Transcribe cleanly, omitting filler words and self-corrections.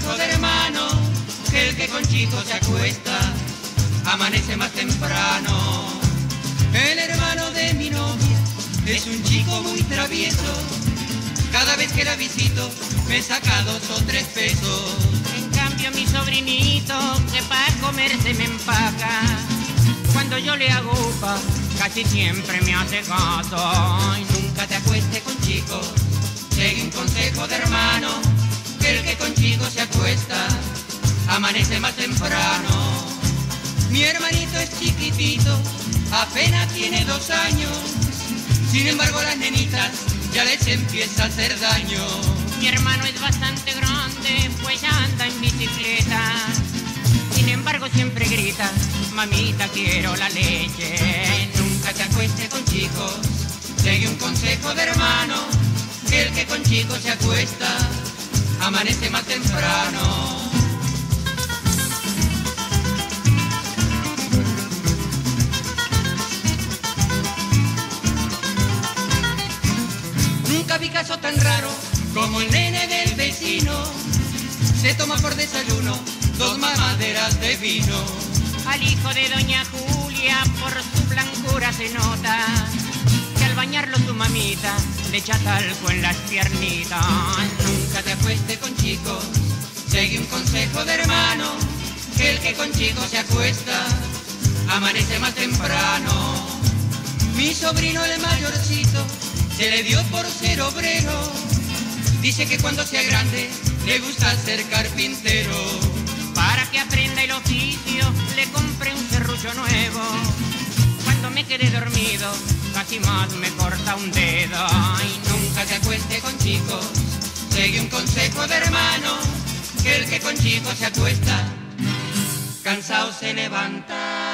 consejo de hermano, que el que con chicos se acuesta, amanece más temprano. El hermano de mi novia es un chico muy travieso, cada vez que la visito me saca 2 o 3 pesos. En cambio mi sobrinito, que para comer se me empaca, cuando yo le hago upa, casi siempre me hace caso. Y nunca te acuestes con chicos, sigue un consejo de hermano, que el que con chicos se acuesta, amanece más temprano. Mi hermanito es chiquitito, apenas tiene 2 años, sin embargo las nenitas ya les empieza a hacer daño. Mi hermano es bastante grande, pues ya anda en bicicleta, sin embargo siempre grita, mamita quiero la leche. Nunca te acuestes con chicos, sigue un consejo de hermano, que el que con chicos se acuesta, amanece más temprano. Nunca vi caso tan raro como el nene del vecino, se toma por desayuno 2 mamaderas de vino. Al hijo de doña Julia por su blancura se nota, que al bañarlo su mamita le echa talco en las piernitas. Nunca te acuestes con chicos, sigue un consejo de hermano, que el que con chicos se acuesta, amanece más temprano. Mi sobrino el mayorcito se le dio por ser obrero, dice que cuando sea grande le gusta ser carpintero. Para que aprenda el oficio le compré un serrucho nuevo, cuando me quedé dormido casi más me corta un dedo. Y nunca te acuestes con chicos, sigue un consejo de hermano, que el que con chicos se acuesta, cansado se levanta.